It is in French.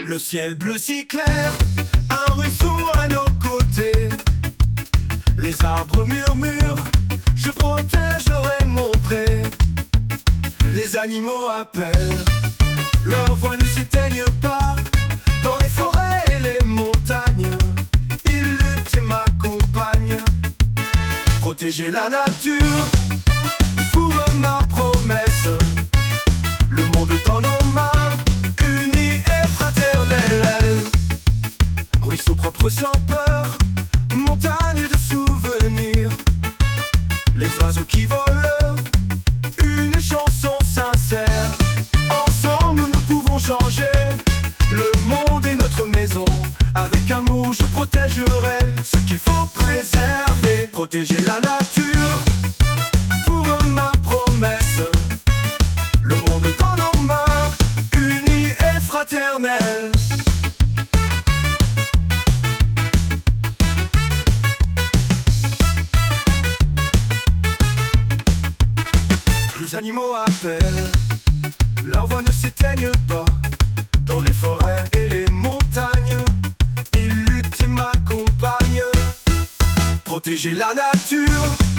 Le ciel bleu si clair, un ruisseau à nos côtés. Les arbres murmurent, je protégerai mon pré. Les animaux appellent, leur voix ne s'éteigne pas. Dans les forêts et les montagnes, ils luttent et m'accompagnent. Protéger la nature, pour ma promesse. Le monde dans nos mains, unis et fraternels. Ruisseau propre sans peur, montagne de souvenirs. Les oiseaux qui volent, une chanson sincère. Ensemble nous pouvons changer le monde et notre maison. Avec un mot je protégerai ce qu'il faut préserver. Protéger la nature, pour ma promesse. Le monde dans nos mains, unis et fraternels. Les animaux appellent, leur voix ne s'éteigne pas. Dans les forêts et les montagnes, ils luttent et m'accompagnent. Protéger la nature,